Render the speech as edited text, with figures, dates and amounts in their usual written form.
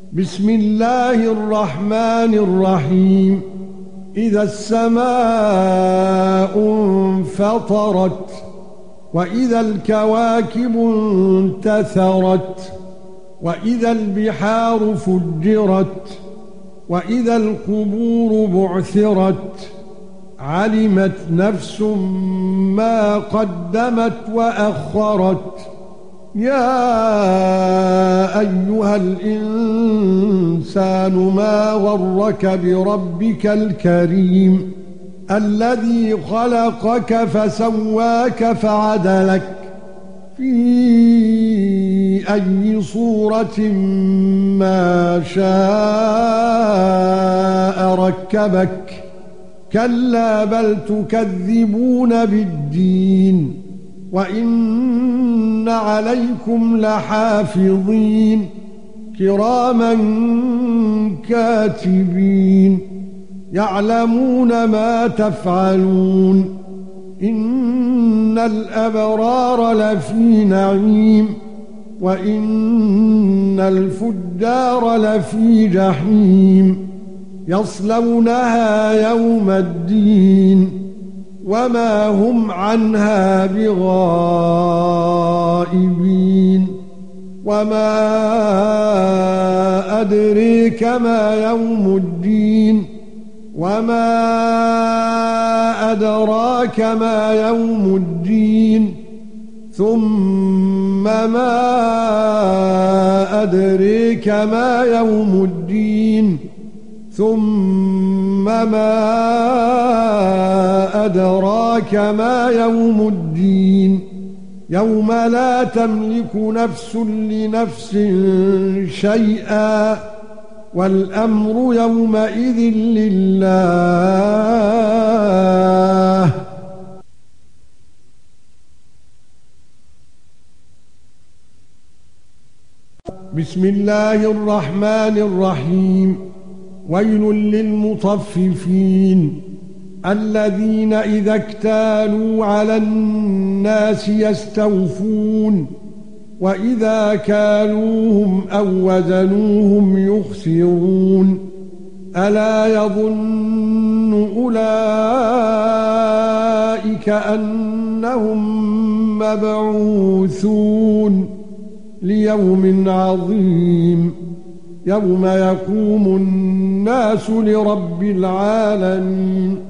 بسم الله الرحمن الرحيم. إذا السماء انفطرت وإذا الكواكب انتثرت وإذا البحار فجرت وإذا القبور بعثرت علمت نفس ما قدمت وأخرت. يا أيها الإنسان ما غرك بربك الكريم الذي خلقك فسواك فعدلك في أي صورة ما شاء ركبك. كلا بل تكذبون بالدين وإن عليكم لحافظين كراما كاتبين يعلمون ما تفعلون. إن الأبرار لفي نعيم وإن الفجار لفي جحيم يصلونها يوم الدين وما هم عنها بغائبين. وما أدريك ما يوم الدين وما أدراك ما يوم الدين ثم ما أدريك ما يوم الدين ثم ما أدراك ما يوم الدين يوم لا تملك نفس لنفس شيئا والأمر يومئذ لله. بسم الله الرحمن الرحيم. ويل للمطففين الذين إذا اكتالوا على الناس يستوفون وإذا كالوهم أو وزنوهم يخسرون. ألا يظن أولئك أنهم مبعوثون ليوم عظيم يوم يقوم الناس لرب العالمين.